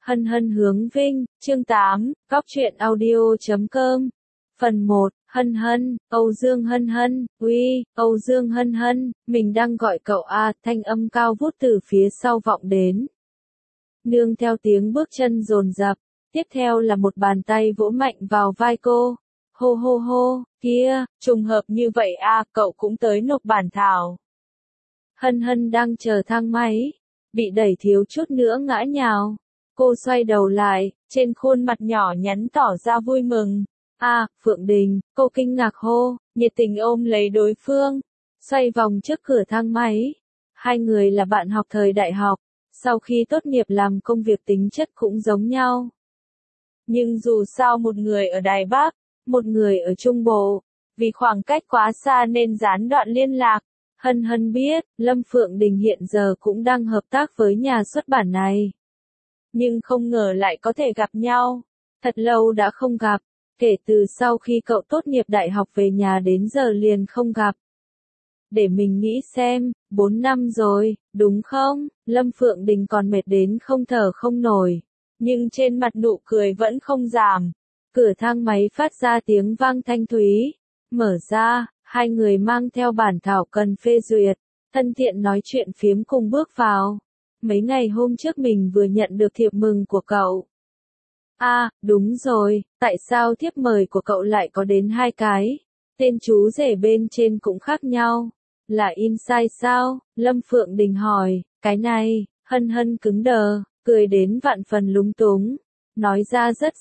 Hân hân hướng vinh, chương 8, góc truyện audio.com. Phần 1, hân hân, Âu Dương hân hân, uy, Âu Dương hân hân, mình đang gọi cậu à, thanh âm cao vút từ phía sau vọng đến. Nương theo tiếng bước chân dồn dập, tiếp theo là một bàn tay vỗ mạnh vào vai cô. Hô hô hô, kia, trùng hợp như vậy à, cậu cũng tới nộp bản thảo. Hân hân đang chờ thang máy, bị đẩy thiếu chút nữa ngã nhào. Cô xoay đầu lại, trên khuôn mặt nhỏ nhắn tỏ ra vui mừng. À, Phượng Đình, cô kinh ngạc hô, nhiệt tình ôm lấy đối phương, xoay vòng trước cửa thang máy. Hai người là bạn học thời đại học, sau khi tốt nghiệp làm công việc tính chất cũng giống nhau. Nhưng dù sao một người ở Đài Bắc, một người ở Trung Bộ, vì khoảng cách quá xa nên gián đoạn liên lạc. Hân hân biết, Lâm Phượng Đình hiện giờ cũng đang hợp tác với nhà xuất bản này. Nhưng không ngờ lại có thể gặp nhau. Thật lâu đã không gặp, kể từ sau khi cậu tốt nghiệp đại học về nhà đến giờ liền không gặp. Để mình nghĩ xem, 4 năm rồi, đúng không? Lâm Phượng Đình còn mệt đến không thở không nổi. Nhưng trên mặt nụ cười vẫn không giảm. Cửa thang máy phát ra tiếng vang thanh thúy. Mở ra, hai người mang theo bản thảo cần phê duyệt. Thân thiện nói chuyện phiếm cùng bước vào. Mấy ngày hôm trước mình vừa nhận được thiệp mừng của cậu. À, đúng rồi, tại sao thiếp mời của cậu lại có đến 2 cái? Tên chú rể bên trên cũng khác nhau. Là inside sao? Lâm Phượng Đình hỏi, cái này, hân hân cứng đờ, cười đến vạn phần lúng túng. Nói ra rất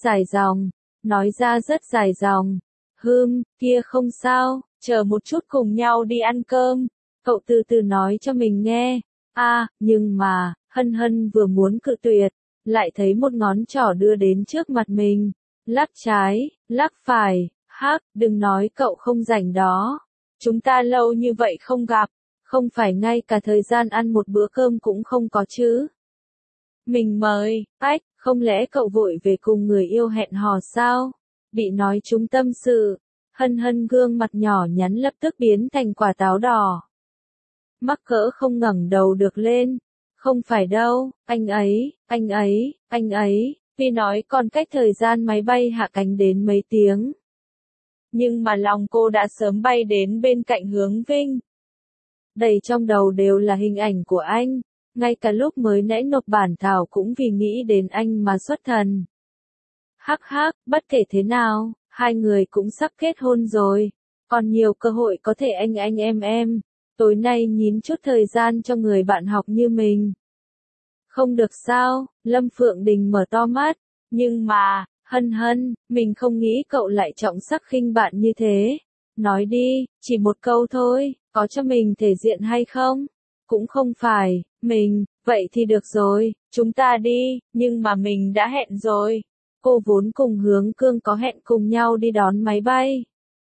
dài dòng. Kia không sao, chờ một chút cùng nhau đi ăn cơm. Cậu từ từ nói cho mình nghe. À, nhưng mà, hân hân vừa muốn cự tuyệt, lại thấy một ngón trỏ đưa đến trước mặt mình. Lắc trái, lắc phải, đừng nói cậu không rảnh đó. Chúng ta lâu như vậy không gặp, không phải ngay cả thời gian ăn một bữa cơm cũng không có chứ. Mình mời, không lẽ cậu vội về cùng người yêu hẹn hò sao? Bị nói chúng tâm sự, hân hân gương mặt nhỏ nhắn lập tức biến thành quả táo đỏ. Mắc cỡ không ngẩng đầu được lên. Không phải đâu, anh ấy, vì nói còn cách thời gian máy bay hạ cánh đến mấy tiếng. Nhưng mà lòng cô đã sớm bay đến bên cạnh Hướng Vinh. Đầy trong đầu đều là hình ảnh của anh, ngay cả lúc mới nãy nộp bản thảo cũng vì nghĩ đến anh mà xuất thần. Bất kể thế nào, hai người cũng sắp kết hôn rồi, còn nhiều cơ hội có thể anh em. Tối nay nhín chút thời gian cho người bạn học như mình. Không được sao, Lâm Phượng Đình mở to mắt, nhưng mà, hân hân, mình không nghĩ cậu lại trọng sắc khinh bạn như thế. Nói đi, chỉ một câu thôi, có cho mình thể diện hay không? Cũng không phải, vậy thì được rồi, chúng ta đi, nhưng mà mình đã hẹn rồi. Cô vốn cùng Hướng Cương có hẹn cùng nhau đi đón máy bay.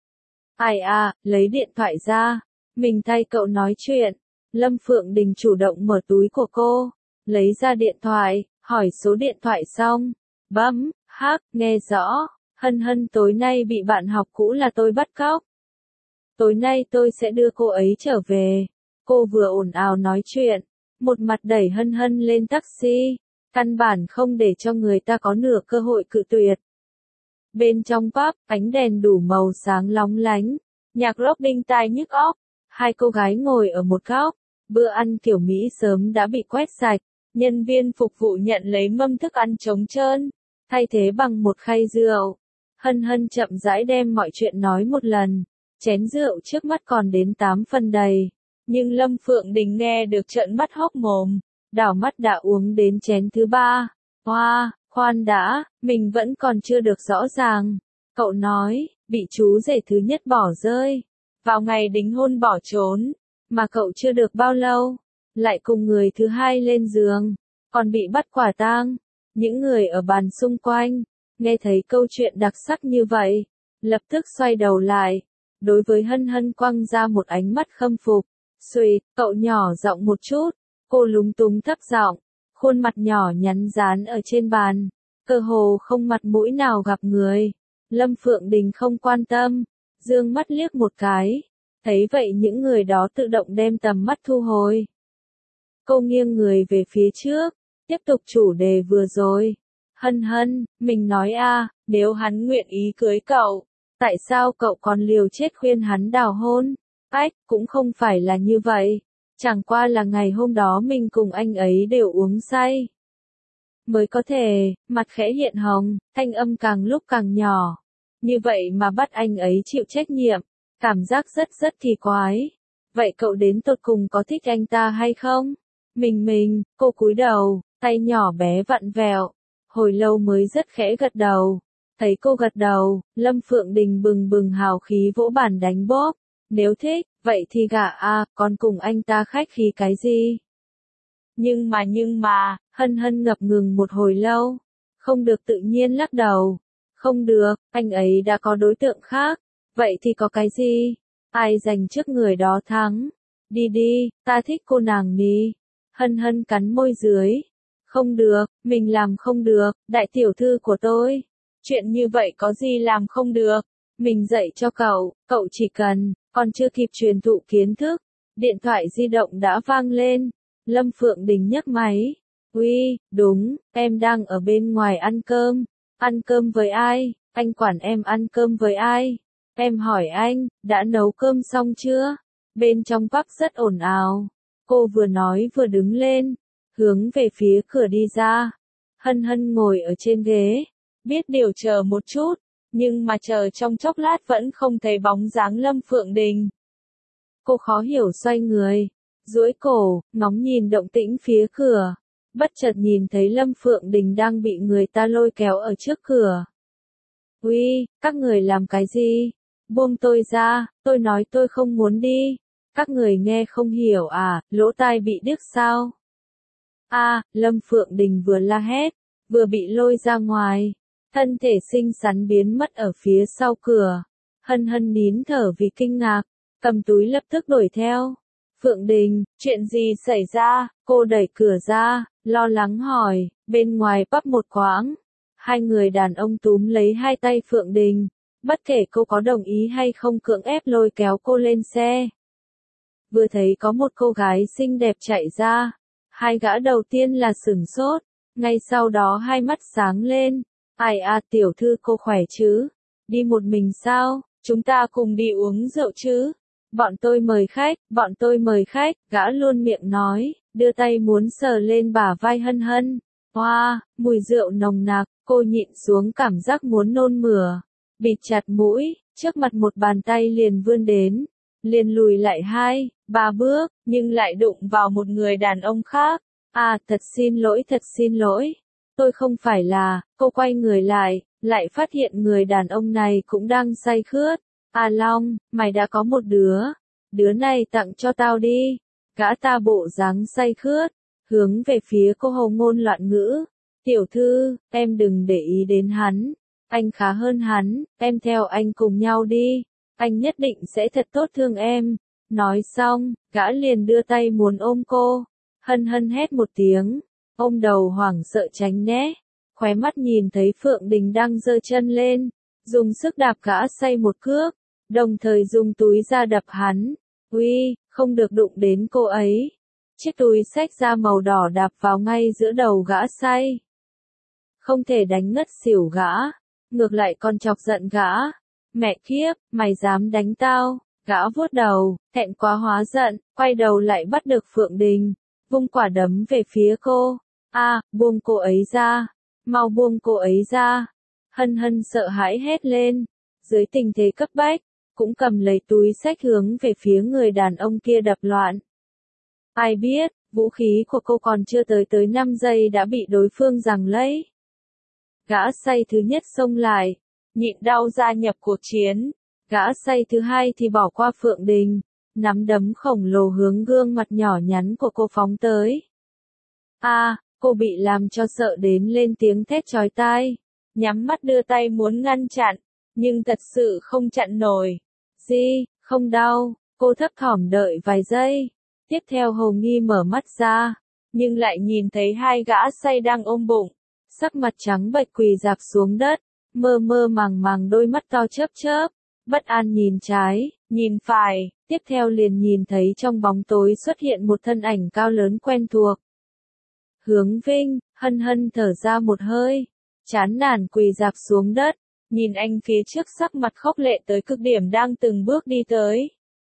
Ai à, lấy điện thoại ra. Mình thay cậu nói chuyện. Lâm Phượng Đình chủ động mở túi của cô, lấy ra điện thoại, hỏi số điện thoại xong. Bấm, nghe rõ. Hân hân tối nay bị bạn học cũ là tôi bắt cóc. Tối nay tôi sẽ đưa cô ấy trở về. Cô vừa ồn ào nói chuyện, một mặt đẩy hân hân lên taxi, căn bản không để cho người ta có nửa cơ hội cự tuyệt. Bên trong pub, ánh đèn đủ màu sáng lóng lánh, nhạc rock đinh tai nhức óc. Hai cô gái ngồi ở một góc, bữa ăn kiểu Mỹ sớm đã bị quét sạch, nhân viên phục vụ nhận lấy mâm thức ăn trống trơn, thay thế bằng một khay rượu. Hân hân chậm rãi đem mọi chuyện nói một lần, chén rượu trước mắt còn đến 8 phần đầy, nhưng Lâm Phượng Đình nghe được trợn mắt hốc mồm, đảo mắt đã uống đến chén thứ 3. Khoan đã, mình vẫn còn chưa được rõ ràng. Cậu nói, bị chú rể thứ nhất bỏ rơi. Vào ngày đính hôn bỏ trốn, mà cậu chưa được bao lâu, lại cùng người thứ hai lên giường, còn bị bắt quả tang. Những người ở bàn xung quanh, nghe thấy câu chuyện đặc sắc như vậy, lập tức xoay đầu lại, đối với hân hân quăng ra một ánh mắt khâm phục. Xuỵt, cậu nhỏ giọng một chút, cô lúng túng thấp giọng, khuôn mặt nhỏ nhắn dán ở trên bàn, cơ hồ không mặt mũi nào gặp người. Lâm Phượng Đình không quan tâm. Dương mắt liếc một cái, thấy vậy những người đó tự động đem tầm mắt thu hồi. Cô nghiêng người về phía trước, tiếp tục chủ đề vừa rồi. Hân hân, mình nói nếu hắn nguyện ý cưới cậu, tại sao cậu còn liều chết khuyên hắn đào hôn? Ách, cũng không phải là như vậy. Chẳng qua là ngày hôm đó mình cùng anh ấy đều uống say. Mới có thể, mặt khẽ hiện hồng, thanh âm càng lúc càng nhỏ. Như vậy mà bắt anh ấy chịu trách nhiệm, cảm giác rất kỳ quái. Vậy cậu đến tột cùng có thích anh ta hay không? Cô cúi đầu, tay nhỏ bé vặn vẹo. Hồi lâu mới rất khẽ gật đầu. Thấy cô gật đầu, Lâm Phượng Đình bừng bừng hào khí vỗ bàn đánh bóp. Nếu thích, vậy thì gả còn cùng anh ta khách khí cái gì? Nhưng mà, hân hân ngập ngừng một hồi lâu. Không được tự nhiên lắc đầu. Không được, anh ấy đã có đối tượng khác. Vậy thì có cái gì? Ai giành trước người đó thắng? Đi, ta thích cô nàng đi. Hân hân cắn môi dưới. Không được, mình làm không được, đại tiểu thư của tôi. Chuyện như vậy có gì làm không được? Mình dạy cho cậu chỉ cần, còn chưa kịp truyền thụ kiến thức. Điện thoại di động đã vang lên. Lâm Phượng Đình nhấc máy. Uy, đúng, em đang ở bên ngoài ăn cơm. Ăn cơm với ai? Anh quản em ăn cơm với ai? Em hỏi anh, đã nấu cơm xong chưa? Bên trong pub rất ồn ào. Cô vừa nói vừa đứng lên, hướng về phía cửa đi ra. Hân hân ngồi ở trên ghế, biết điều chờ một chút, nhưng mà chờ trong chốc lát vẫn không thấy bóng dáng Lâm Phượng Đình. Cô khó hiểu xoay người, duỗi cổ, ngóng nhìn động tĩnh phía cửa. Bất chợt nhìn thấy Lâm Phượng Đình đang bị người ta lôi kéo ở trước cửa. Uy, các người làm cái gì? Buông tôi ra, tôi nói tôi không muốn đi. Các người nghe không hiểu lỗ tai bị điếc sao? Lâm Phượng Đình vừa la hét, vừa bị lôi ra ngoài. Thân thể xinh xắn biến mất ở phía sau cửa. Hân hân nín thở vì kinh ngạc, cầm túi lập tức đuổi theo. Phượng Đình, chuyện gì xảy ra? Cô đẩy cửa ra, lo lắng hỏi, bên ngoài pub một quãng. Hai người đàn ông túm lấy hai tay Phượng Đình, bất kể cô có đồng ý hay không cưỡng ép lôi kéo cô lên xe. Vừa thấy có một cô gái xinh đẹp chạy ra, hai gã đầu tiên là sửng sốt, ngay sau đó hai mắt sáng lên. Ai tiểu thư cô khỏe chứ? Đi một mình sao? Chúng ta cùng đi uống rượu chứ? Bọn tôi mời khách, gã luôn miệng nói, đưa tay muốn sờ lên bả vai hân hân. Wow, mùi rượu nồng nặc, cô nhịn xuống cảm giác muốn nôn mửa. Bịt chặt mũi, trước mặt một bàn tay liền vươn đến. Liền lùi lại 2-3 bước, nhưng lại đụng vào một người đàn ông khác. Thật xin lỗi. Tôi không phải là, cô quay người lại phát hiện người đàn ông này cũng đang say khướt. Long, mày đã có một đứa này tặng cho tao đi. Gã ta bộ dáng say khướt, hướng về phía cô hồ ngôn loạn ngữ. Tiểu thư, em đừng để ý đến hắn. Anh khá hơn hắn, em theo anh cùng nhau đi. Anh nhất định sẽ thật tốt thương em. Nói xong, gã liền đưa tay muốn ôm cô. Hân hân hét một tiếng, ôm đầu hoảng sợ tránh né. Khóe mắt nhìn thấy Phượng Đình đang giơ chân lên, dùng sức đạp gã say một cước, đồng thời dùng túi ra đập hắn. Uy, không được đụng đến cô ấy. Chiếc túi xách da màu đỏ đạp vào ngay giữa đầu gã say. Không thể đánh ngất xỉu gã, ngược lại còn chọc giận gã. Mẹ kiếp, mày dám đánh tao? Gã vuốt đầu, thẹn quá hóa giận, quay đầu lại bắt được Phượng Đình, vung quả đấm về phía cô. Buông cô ấy ra, mau buông cô ấy ra. Hân hân sợ hãi hét lên, dưới tình thế cấp bách, cũng cầm lấy túi xách hướng về phía người đàn ông kia đập loạn. Ai biết, vũ khí của cô còn chưa tới 5 giây đã bị đối phương giằng lấy. Gã say thứ nhất xông lại, nhịn đau gia nhập cuộc chiến. Gã say thứ hai thì bỏ qua Phượng Đình, nắm đấm khổng lồ hướng gương mặt nhỏ nhắn của cô phóng tới. Cô bị làm cho sợ đến lên tiếng thét chói tai, nhắm mắt đưa tay muốn ngăn chặn, nhưng thật sự không chặn nổi. Không đau, cô thấp thỏm đợi vài giây. Tiếp theo Hồ Nghi mở mắt ra, nhưng lại nhìn thấy hai gã say đang ôm bụng, sắc mặt trắng bệch quỳ rạp xuống đất, mơ mơ màng màng đôi mắt to chớp chớp. Bất an nhìn trái, nhìn phải, tiếp theo liền nhìn thấy trong bóng tối xuất hiện một thân ảnh cao lớn quen thuộc. Hướng Vinh, hân hân thở ra một hơi, chán nản quỳ rạp xuống đất, nhìn anh phía trước sắc mặt khốc lệ tới cực điểm đang từng bước đi tới.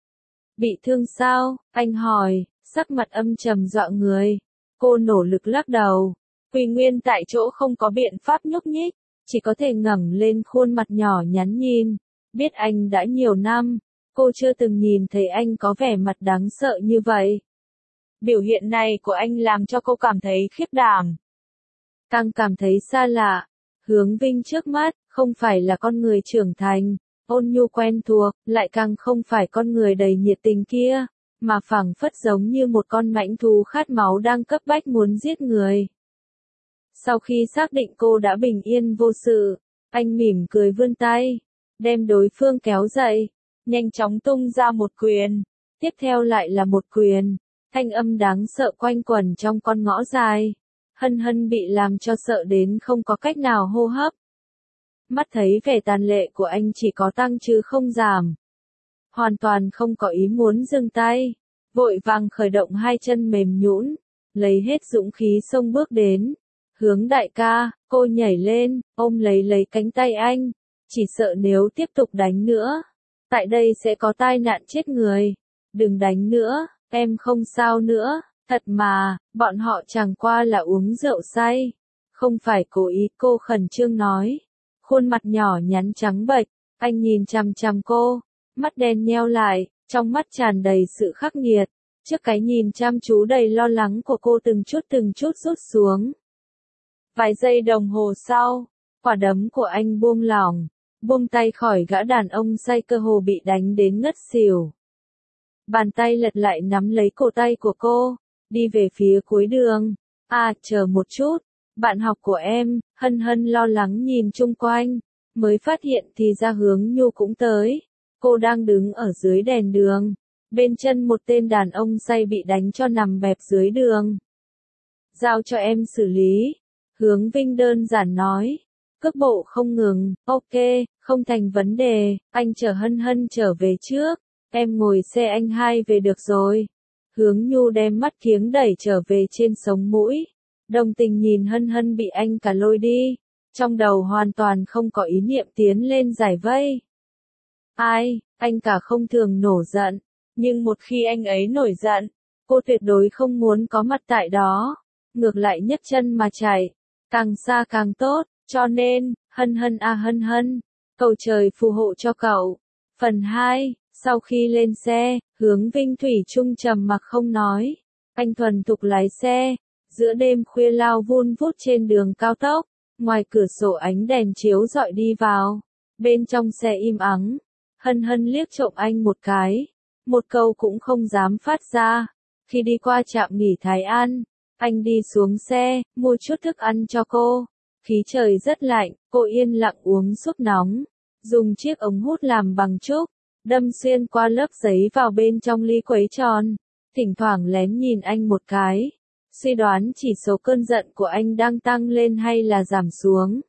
Bị thương sao? Anh hỏi, sắc mặt âm trầm dọa người. Cô nỗ lực lắc đầu, quỳ nguyên tại chỗ không có biện pháp nhúc nhích, chỉ có thể ngẩng lên khuôn mặt nhỏ nhắn nhìn. Biết anh đã nhiều năm, cô chưa từng nhìn thấy anh có vẻ mặt đáng sợ như vậy. Biểu hiện này của anh làm cho cô cảm thấy khiếp đảm. Càng cảm thấy xa lạ, Hướng Vinh trước mắt, không phải là con người trưởng thành, ôn nhu quen thuộc, lại càng không phải con người đầy nhiệt tình kia, mà phảng phất giống như một con mãnh thú khát máu đang cấp bách muốn giết người. Sau khi xác định cô đã bình yên vô sự, anh mỉm cười vươn tay, đem đối phương kéo dậy, nhanh chóng tung ra một quyền, tiếp theo lại là một quyền, thanh âm đáng sợ quanh quẩn trong con ngõ dài. Hân Hân bị làm cho sợ đến không có cách nào hô hấp. Mắt thấy vẻ tàn lệ của anh chỉ có tăng chứ không giảm. Hoàn toàn không có ý muốn dừng tay, vội vàng khởi động hai chân mềm nhũn, lấy hết dũng khí xông bước đến. Hướng đại ca, cô nhảy lên, ôm lấy cánh tay anh, chỉ sợ nếu tiếp tục đánh nữa, tại đây sẽ có tai nạn chết người. Đừng đánh nữa, em không sao nữa. Thật mà, bọn họ chẳng qua là uống rượu say, không phải cố ý, cô khẩn trương nói. Khuôn mặt nhỏ nhắn trắng bệch, anh nhìn chằm chằm cô, mắt đen nheo lại, trong mắt tràn đầy sự khắc nghiệt, trước cái nhìn chăm chú đầy lo lắng của cô từng chút rút xuống. Vài giây đồng hồ sau, quả đấm của anh buông lỏng, buông tay khỏi gã đàn ông say cơ hồ bị đánh đến ngất xỉu. Bàn tay lật lại nắm lấy cổ tay của cô, đi về phía cuối đường. À, chờ một chút, bạn học của em. Hân Hân lo lắng nhìn chung quanh, mới phát hiện thì ra Hướng Nhu cũng tới. Cô đang đứng ở dưới đèn đường, bên chân một tên đàn ông say bị đánh cho nằm bẹp dưới đường. Giao cho em xử lý, Hướng Vinh đơn giản nói. Cước bộ không ngừng, ok, không thành vấn đề, anh chở Hân Hân trở về trước, em ngồi xe anh hai về được rồi. Hướng Nhu đem mắt kiếng đẩy trở về trên sống mũi, đồng tình nhìn Hân Hân bị anh cả lôi đi, trong đầu hoàn toàn không có ý niệm tiến lên giải vây. Ai, anh cả không thường nổi giận, nhưng một khi anh ấy nổi giận, cô tuyệt đối không muốn có mặt tại đó, ngược lại nhấc chân mà chạy, càng xa càng tốt, cho nên, Hân Hân à Hân Hân, cầu trời phù hộ cho cậu. Phần 2, sau khi lên xe, Hướng Vinh thủy chung trầm mặc không nói, anh thuần thục lái xe, giữa đêm khuya lao vun vút trên đường cao tốc, ngoài cửa sổ ánh đèn chiếu rọi đi vào, bên trong xe im ắng, Hân Hân liếc trộm anh một cái, một câu cũng không dám phát ra. Khi đi qua trạm nghỉ Thái An, anh đi xuống xe, mua chút thức ăn cho cô. Khí trời rất lạnh, cô yên lặng uống súp nóng, dùng chiếc ống hút làm bằng trúc, đâm xuyên qua lớp giấy vào bên trong ly quấy tròn, thỉnh thoảng lén nhìn anh một cái, suy đoán chỉ số cơn giận của anh đang tăng lên hay là giảm xuống.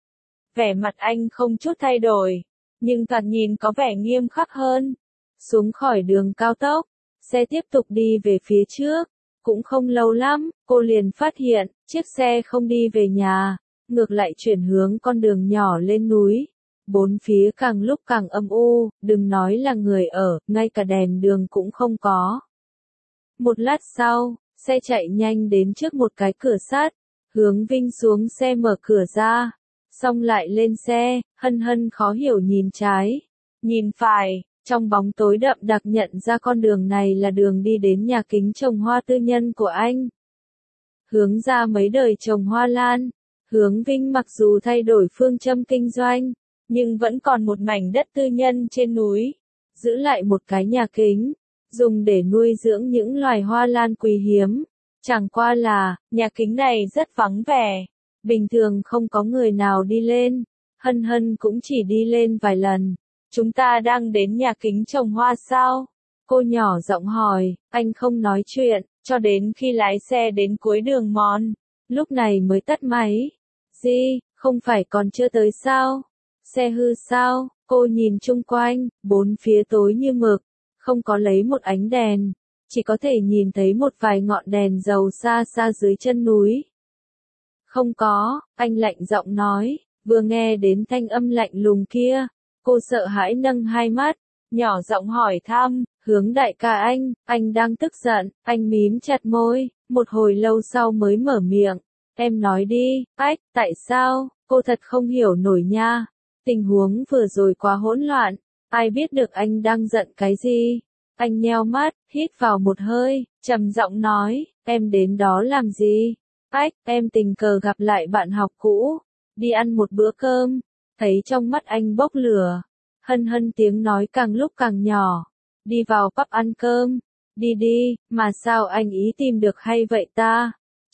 Vẻ mặt anh không chút thay đổi, nhưng thoạt nhìn có vẻ nghiêm khắc hơn. Xuống khỏi đường cao tốc, xe tiếp tục đi về phía trước, cũng không lâu lắm, cô liền phát hiện, chiếc xe không đi về nhà, ngược lại chuyển hướng con đường nhỏ lên núi. Bốn phía càng lúc càng âm u, đừng nói là người ở, ngay cả đèn đường cũng không có. Một lát sau, xe chạy nhanh đến trước một cái cửa sắt, Hướng Vinh xuống xe mở cửa ra, xong lại lên xe. Hân Hân khó hiểu nhìn trái, nhìn phải, trong bóng tối đậm đặc nhận ra con đường này là đường đi đến nhà kính trồng hoa tư nhân của anh. Hướng ra mấy đời trồng hoa lan, Hướng Vinh mặc dù thay đổi phương châm kinh doanh, nhưng vẫn còn một mảnh đất tư nhân trên núi, giữ lại một cái nhà kính, dùng để nuôi dưỡng những loài hoa lan quý hiếm. Chẳng qua là, nhà kính này rất vắng vẻ, bình thường không có người nào đi lên, Hân Hân cũng chỉ đi lên vài lần. Chúng ta đang đến nhà kính trồng hoa sao? Cô nhỏ giọng hỏi, anh không nói chuyện, cho đến khi lái xe đến cuối đường mòn, lúc này mới tắt máy. Gì, không phải còn chưa tới sao? Xe hư sao? Cô nhìn chung quanh, bốn phía tối như mực, không có lấy một ánh đèn, chỉ có thể nhìn thấy một vài ngọn đèn dầu xa xa dưới chân núi. Không có, anh lạnh giọng nói, vừa nghe đến thanh âm lạnh lùng kia. Cô sợ hãi nâng hai mắt, nhỏ giọng hỏi thăm, Hướng đại ca anh đang tức giận, anh mím chặt môi, một hồi lâu sau mới mở miệng. Em nói đi, tại sao, cô thật không hiểu nổi nha. Tình huống vừa rồi quá hỗn loạn, ai biết được anh đang giận cái gì. Anh nheo mắt, hít vào một hơi, trầm giọng nói, em đến đó làm gì? Em tình cờ gặp lại bạn học cũ, đi ăn một bữa cơm, thấy trong mắt anh bốc lửa. Hân hân tiếng nói càng lúc càng nhỏ, đi vào pub ăn cơm, đi đi, mà sao anh ý tìm được hay vậy ta?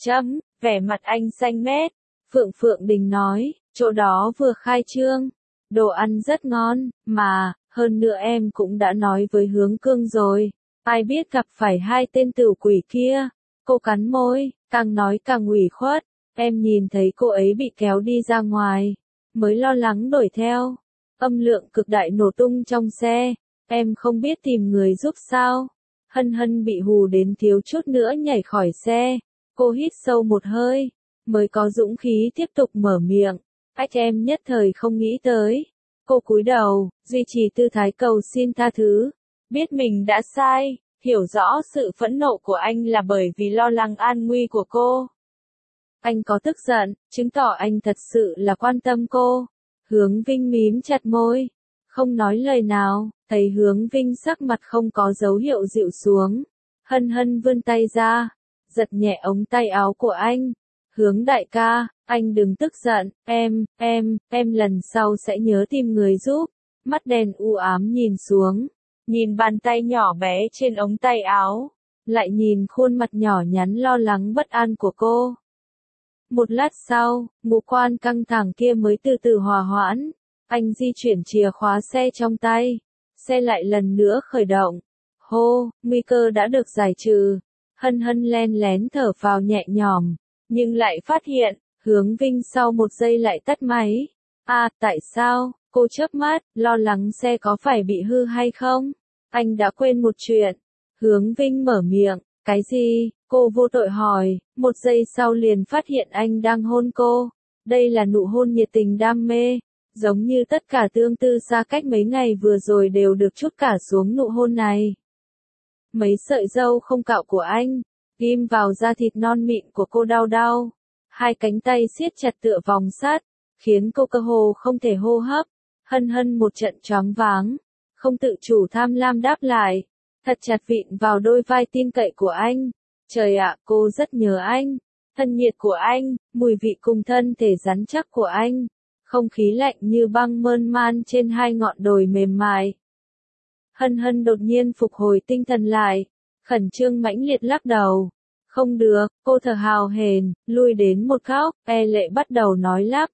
Vẻ mặt anh xanh mét, Phượng Phượng Đình nói, chỗ đó vừa khai trương, đồ ăn rất ngon, mà, hơn nữa em cũng đã nói với Hướng Cương rồi, ai biết gặp phải hai tên tử quỷ kia. Cô cắn môi, càng nói càng ủy khuất, em nhìn thấy cô ấy bị kéo đi ra ngoài, mới lo lắng đuổi theo. Âm lượng cực đại nổ tung trong xe, em không biết tìm người giúp sao. Hân hân bị hù đến thiếu chút nữa nhảy khỏi xe, cô hít sâu một hơi, mới có dũng khí tiếp tục mở miệng. Em nhất thời không nghĩ tới. Cô cúi đầu, duy trì tư thái cầu xin tha thứ, biết mình đã sai, hiểu rõ sự phẫn nộ của anh là bởi vì lo lắng an nguy của cô. Anh có tức giận, chứng tỏ anh thật sự là quan tâm cô. Hướng Vinh mím chặt môi, không nói lời nào, thấy Hướng Vinh sắc mặt không có dấu hiệu dịu xuống. Hân hân vươn tay ra, giật nhẹ ống tay áo của anh. Hướng đại ca, anh đừng tức giận, em lần sau sẽ nhớ tìm người giúp. Mắt đen u ám nhìn xuống, nhìn bàn tay nhỏ bé trên ống tay áo, lại nhìn khuôn mặt nhỏ nhắn lo lắng bất an của cô. Một lát sau, ngũ quan căng thẳng kia mới từ từ hòa hoãn. Anh di chuyển chìa khóa xe trong tay, xe lại lần nữa khởi động. Hô, nguy cơ đã được giải trừ. Hân hân len lén thở phào nhẹ nhõm, nhưng lại phát hiện, Hướng Vinh sau một giây lại tắt máy. Tại sao? Cô chớp mắt, lo lắng xe có phải bị hư hay không? Anh đã quên một chuyện. Hướng Vinh mở miệng, cái gì? Cô vô tội hỏi, một giây sau liền phát hiện anh đang hôn cô. Đây là nụ hôn nhiệt tình đam mê, giống như tất cả tương tư xa cách mấy ngày vừa rồi đều được trút cả xuống nụ hôn này. Mấy sợi râu không cạo của anh, ghim vào da thịt non mịn của cô đau đau. Hai cánh tay siết chặt tựa vòng sắt, khiến cô cơ hồ không thể hô hấp. Hân hân một trận choáng váng, không tự chủ tham lam đáp lại, thật chặt vịn vào đôi vai tin cậy của anh. Trời ạ, cô rất nhớ anh, thân nhiệt của anh, mùi vị cùng thân thể rắn chắc của anh, không khí lạnh như băng mơn man trên hai ngọn đồi mềm mại. Hân hân đột nhiên phục hồi tinh thần lại, khẩn trương mãnh liệt lắc đầu. Không được, cô thở hào hển, lui đến một góc, lệ bắt đầu nói lắp.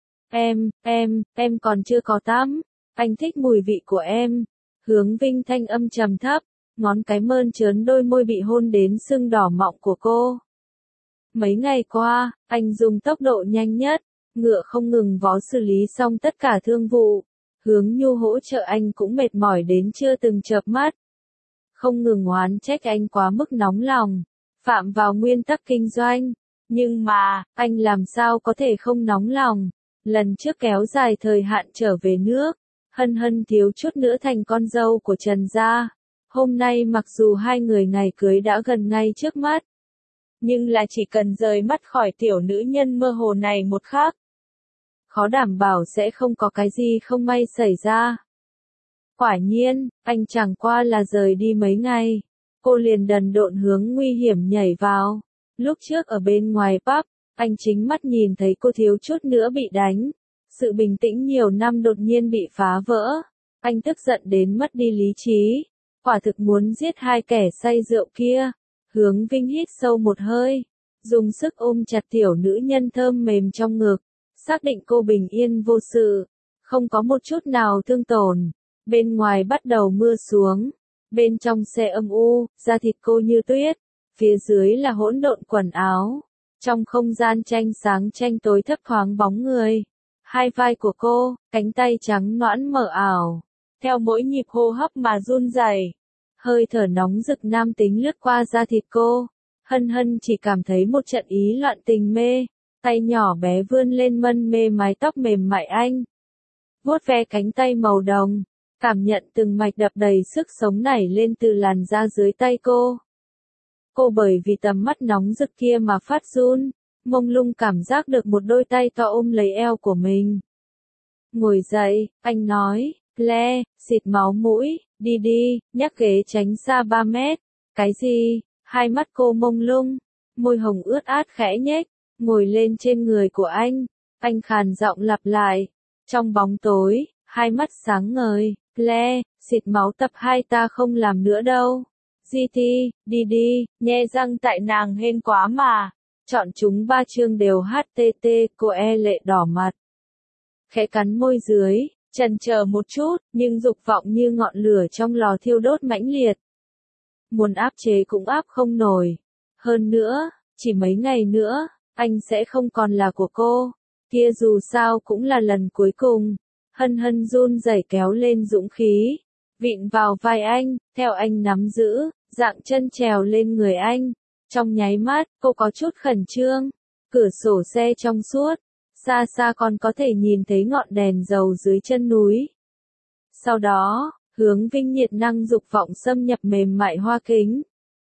Em còn chưa có tắm, anh thích mùi vị của em. Hướng Vinh thanh âm trầm thấp, ngón cái mơn trớn đôi môi bị hôn đến sưng đỏ mọng của cô. Mấy ngày qua, anh dùng tốc độ nhanh nhất, ngựa không ngừng vó xử lý xong tất cả thương vụ. Hướng Nhu hỗ trợ anh cũng mệt mỏi đến chưa từng chợp mắt. Không ngừng oán trách anh quá mức nóng lòng, phạm vào nguyên tắc kinh doanh. Nhưng mà, anh làm sao có thể không nóng lòng. Lần trước kéo dài thời hạn trở về nước, hân hân thiếu chút nữa thành con dâu của Trần gia. Hôm nay mặc dù hai người ngày cưới đã gần ngay trước mắt, nhưng là chỉ cần rời mắt khỏi tiểu nữ nhân mơ hồ này một khắc, khó đảm bảo sẽ không có cái gì không may xảy ra. Quả nhiên, anh chẳng qua là rời đi mấy ngày, cô liền đần độn hướng nguy hiểm nhảy vào. Lúc trước ở bên ngoài pub, anh chính mắt nhìn thấy cô thiếu chút nữa bị đánh. Sự bình tĩnh nhiều năm đột nhiên bị phá vỡ. Anh tức giận đến mất đi lý trí. Quả thực muốn giết hai kẻ say rượu kia. Hướng Vinh hít sâu một hơi, dùng sức ôm chặt tiểu nữ nhân thơm mềm trong ngực, xác định cô bình yên vô sự, không có một chút nào thương tổn. Bên ngoài bắt đầu mưa xuống, bên trong xe âm u, da thịt cô như tuyết, phía dưới là hỗn độn quần áo. Trong không gian tranh sáng tranh tối thấp thoáng bóng người, hai vai của cô, cánh tay trắng nõn mờ ảo, theo mỗi nhịp hô hấp mà run rẩy. Hơi thở nóng rực nam tính lướt qua da thịt cô, hân hân chỉ cảm thấy một trận ý loạn tình mê, tay nhỏ bé vươn lên mân mê mái tóc mềm mại anh. Vuốt ve cánh tay màu đồng, cảm nhận từng mạch đập đầy sức sống nảy lên từ làn da dưới tay cô. Cô bởi vì tầm mắt nóng rực kia mà phát run, mông lung cảm giác được một đôi tay to ôm lấy eo của mình. Ngồi dậy, anh nói, Claire, xịt máu mũi, đi đi, nhắc ghế tránh xa 3 mét. Cái gì? Hai mắt cô mông lung, môi hồng ướt át khẽ nhếch, ngồi lên trên người của anh khàn giọng lặp lại. Trong bóng tối, hai mắt sáng ngời, Claire, xịt máu tập 2 ta không làm nữa đâu. GT, đi đi, nhe răng tại nàng hên quá mà. Chọn chúng 3 chương đều HTT, cô lệ đỏ mặt. Khẽ cắn môi dưới, chần chờ một chút, nhưng dục vọng như ngọn lửa trong lò thiêu đốt mãnh liệt. Muốn áp chế cũng áp không nổi. Hơn nữa, chỉ mấy ngày nữa, anh sẽ không còn là của cô. Kia dù sao cũng là lần cuối cùng. Hân hân run rẩy kéo lên dũng khí. Vịn vào vai anh, theo anh nắm giữ, dạng chân trèo lên người anh. Trong nháy mắt, cô có chút khẩn trương. Cửa sổ xe trong suốt. Xa xa còn có thể nhìn thấy ngọn đèn dầu dưới chân núi. Sau đó, hướng vinh nhiệt năng dục vọng xâm nhập mềm mại hoa kính.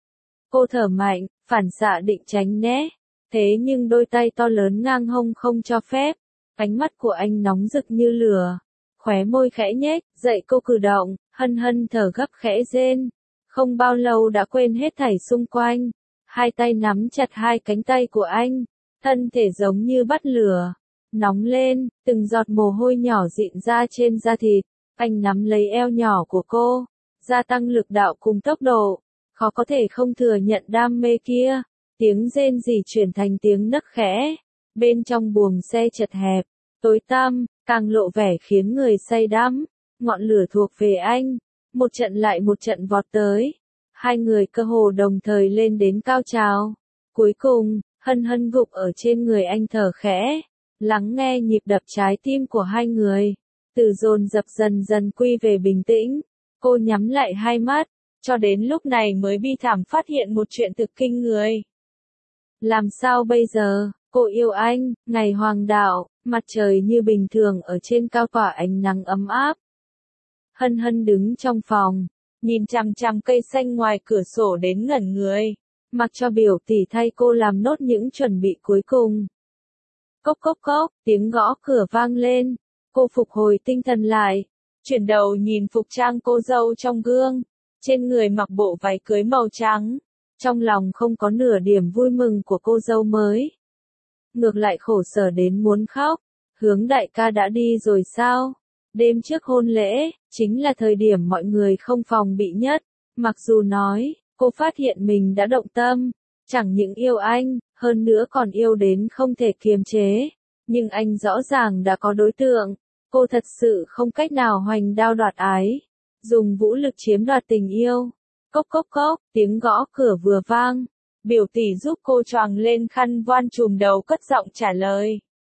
Cô thở mạnh, phản xạ định tránh né. Thế nhưng đôi tay to lớn ngang hông không cho phép. Ánh mắt của anh nóng rực như lửa. Khóe môi khẽ nhếch, dậy cô cử động, hân hân thở gấp khẽ rên. Không bao lâu đã quên hết thảy xung quanh. Hai tay nắm chặt hai cánh tay của anh. Thân thể giống như bắt lửa. Nóng lên, từng giọt mồ hôi nhỏ dịn ra trên da thịt. Anh nắm lấy eo nhỏ của cô. Gia tăng lực đạo cùng tốc độ. Khó có thể không thừa nhận đam mê kia. Tiếng rên rỉ chuyển thành tiếng nấc khẽ. Bên trong buồng xe chật hẹp, tối tăm, càng lộ vẻ khiến người say đắm. Ngọn lửa thuộc về anh. Một trận lại một trận vọt tới. Hai người cơ hồ đồng thời lên đến cao trào. Cuối cùng, hân hân gục ở trên người anh thở khẽ. Lắng nghe nhịp đập trái tim của hai người. Từ dồn dập dần dần quy về bình tĩnh. Cô nhắm lại hai mắt. Cho đến lúc này mới bi thảm phát hiện một chuyện thực kinh người. Làm sao bây giờ? Cô yêu anh, ngày hoàng đạo, mặt trời như bình thường ở trên cao tỏa ánh nắng ấm áp. Hân hân đứng trong phòng, nhìn chằm chằm cây xanh ngoài cửa sổ đến ngẩn người, mặc cho biểu tỷ thay cô làm nốt những chuẩn bị cuối cùng. Cốc cốc cốc, tiếng gõ cửa vang lên, cô phục hồi tinh thần lại, chuyển đầu nhìn phục trang cô dâu trong gương, trên người mặc bộ váy cưới màu trắng, trong lòng không có nửa điểm vui mừng của cô dâu mới. Ngược lại khổ sở đến muốn khóc, Hướng đại ca đã đi rồi sao? Đêm trước hôn lễ, chính là thời điểm mọi người không phòng bị nhất. Mặc dù nói, cô phát hiện mình đã động tâm, chẳng những yêu anh, hơn nữa còn yêu đến không thể kiềm chế. Nhưng anh rõ ràng đã có đối tượng, cô thật sự không cách nào hoành đao đoạt ái, dùng vũ lực chiếm đoạt tình yêu. Cốc cốc cốc, tiếng gõ cửa vừa vang. Biểu tỷ giúp cô choàng lên khăn voan trùm đầu cất giọng trả lời.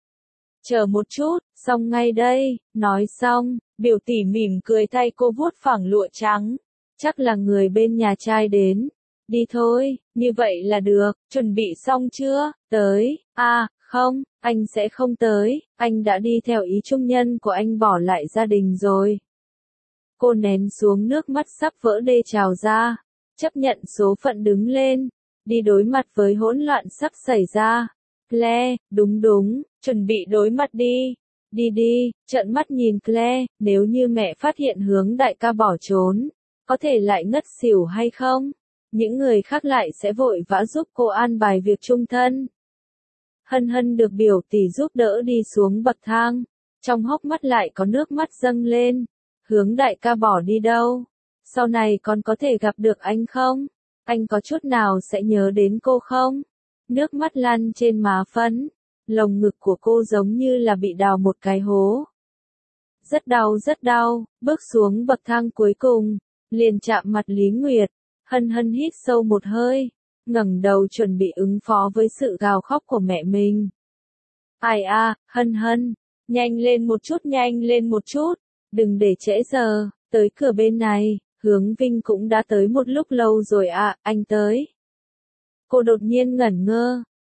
Chờ một chút, xong ngay đây, nói xong, biểu tỷ mỉm cười thay cô vuốt phẳng lụa trắng. Chắc là người bên nhà trai đến. Đi thôi, như vậy là được, chuẩn bị xong chưa? Tới, không, anh sẽ không tới, anh đã đi theo ý trung nhân của anh bỏ lại gia đình rồi. Cô nén xuống nước mắt sắp vỡ đê trào ra, chấp nhận số phận đứng lên, đi đối mặt với hỗn loạn sắp xảy ra. Claire, đúng, chuẩn bị đối mặt đi. Đi, trợn mắt nhìn Claire, nếu như mẹ phát hiện Hướng đại ca bỏ trốn, có thể lại ngất xỉu hay không? Những người khác lại sẽ vội vã giúp cô an bài việc chung thân. Hân hân được biểu tỷ giúp đỡ đi xuống bậc thang, trong hốc mắt lại có nước mắt dâng lên. Hướng đại ca bỏ đi đâu? Sau này còn có thể gặp được anh không? Anh có chút nào sẽ nhớ đến cô không? Nước mắt lăn trên má phấn, lồng ngực của cô giống như là bị đào một cái hố. Rất đau, bước xuống bậc thang cuối cùng, liền chạm mặt Lý Nguyệt. Hân hân hít sâu một hơi, ngẩng đầu chuẩn bị ứng phó với sự gào khóc của mẹ mình. Ai hân, nhanh lên một chút, đừng để trễ giờ, tới cửa bên này, Hướng Vinh cũng đã tới một lúc lâu rồi anh tới. Cô đột nhiên ngẩn ngơ,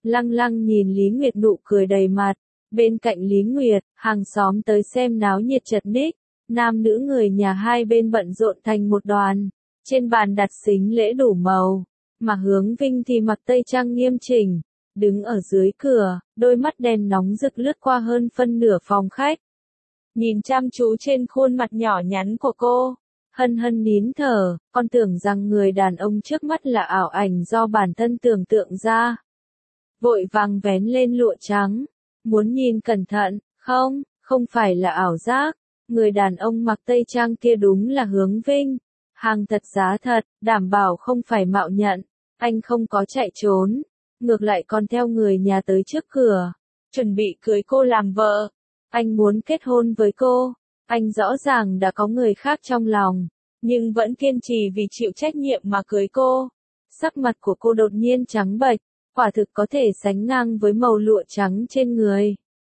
Lăng lăng nhìn Lý Nguyệt nụ cười đầy mặt. Bên cạnh Lý Nguyệt, hàng xóm tới xem náo nhiệt chật ních. Nam nữ người nhà hai bên bận rộn thành một đoàn. Trên bàn đặt sính lễ đủ màu. Mà Hướng Vinh thì mặc tây trang nghiêm chỉnh. Đứng ở dưới cửa, đôi mắt đèn nóng rực lướt qua hơn phân nửa phòng khách. Nhìn chăm chú trên khuôn mặt nhỏ nhắn của cô. Hân hân nín thở, con tưởng rằng người đàn ông trước mắt là ảo ảnh do bản thân tưởng tượng ra. Vội vàng vén lên lụa trắng. Muốn nhìn cẩn thận, không phải là ảo giác. Người đàn ông mặc tây trang kia đúng là Hướng Vinh. Hàng thật giá thật, đảm bảo không phải mạo nhận. Anh không có chạy trốn. Ngược lại còn theo người nhà tới trước cửa. Chuẩn bị cưới cô làm vợ. Anh muốn kết hôn với cô. Anh rõ ràng đã có người khác trong lòng. Nhưng vẫn kiên trì vì chịu trách nhiệm mà cưới cô. Sắc mặt của cô đột nhiên trắng bệch. Quả thực có thể sánh ngang với màu lụa trắng trên người.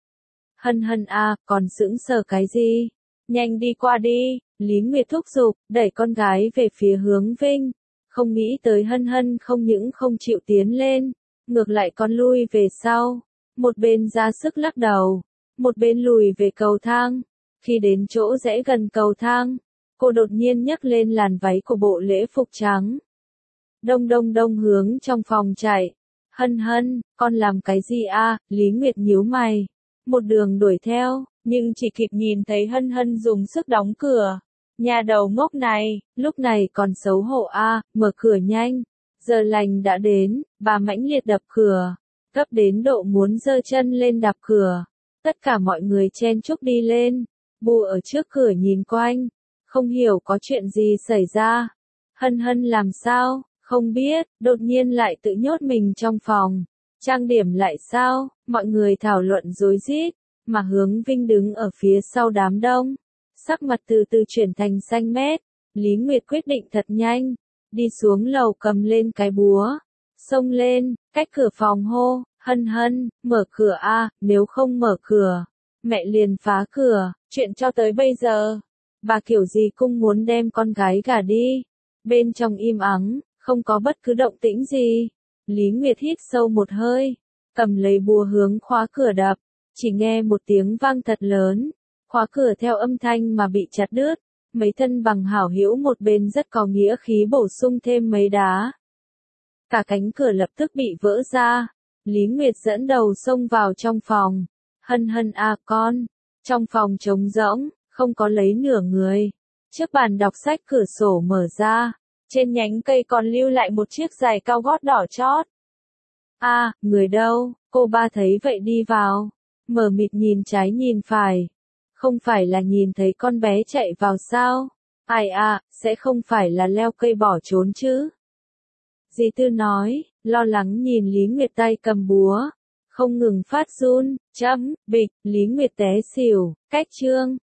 Hân hân à, còn sững sờ cái gì? Nhanh đi qua đi, Lý Nguyệt thúc giục, đẩy con gái về phía Hướng Vinh. Không nghĩ tới hân hân không những không chịu tiến lên, ngược lại còn lui về sau. Một bên ra sức lắc đầu, một bên lùi về cầu thang. Khi đến chỗ rẽ gần cầu thang, cô đột nhiên nhấc lên làn váy của bộ lễ phục trắng. Đông đông đông hướng trong phòng chạy. Hân hân, con làm cái gì a? Lý Nguyệt nhíu mày. Một đường đuổi theo, nhưng chỉ kịp nhìn thấy hân hân dùng sức đóng cửa. Nhà đầu ngốc này, lúc này còn xấu hổ a, mở cửa nhanh. Giờ lành đã đến, bà mãnh liệt đập cửa. Gấp đến độ muốn giơ chân lên đạp cửa. Tất cả mọi người chen chúc đi lên. Bù ở trước cửa nhìn quanh. Không hiểu có chuyện gì xảy ra. Hân hân làm sao? Không biết, đột nhiên lại tự nhốt mình trong phòng. Trang điểm lại sao? Mọi người thảo luận rối rít, mà Hướng Vinh đứng ở phía sau đám đông. Sắc mặt từ từ chuyển thành xanh mét. Lý Nguyệt quyết định thật nhanh. Đi xuống lầu cầm lên cái búa. Xông lên, cách cửa phòng hô, hân hân, mở cửa a, nếu không mở cửa. Mẹ liền phá cửa, chuyện cho tới bây giờ. Bà kiểu gì cũng muốn đem con gái gả đi. Bên trong im ắng. Không có bất cứ động tĩnh gì. Lý Nguyệt hít sâu một hơi. Cầm lấy búa hướng khóa cửa đập. Chỉ nghe một tiếng vang thật lớn. Khóa cửa theo âm thanh mà bị chặt đứt. Mấy thân bằng hảo hữu một bên rất có nghĩa khí bổ sung thêm mấy đá. Cả cánh cửa lập tức bị vỡ ra. Lý Nguyệt dẫn đầu xông vào trong phòng. Hân hân à con. Trong phòng trống rỗng, không có lấy nửa người. Trước bàn đọc sách cửa sổ mở ra. Trên nhánh cây còn lưu lại một chiếc giày cao gót đỏ chót. À, người đâu? Cô ba thấy vậy đi vào. Mờ mịt nhìn trái nhìn phải. Không phải là nhìn thấy con bé chạy vào sao? Ai à, sẽ không phải là leo cây bỏ trốn chứ? Dì Tư nói, lo lắng nhìn Lý Nguyệt tay cầm búa. Không ngừng phát run, bịch, Lý Nguyệt té xỉu, cách chương.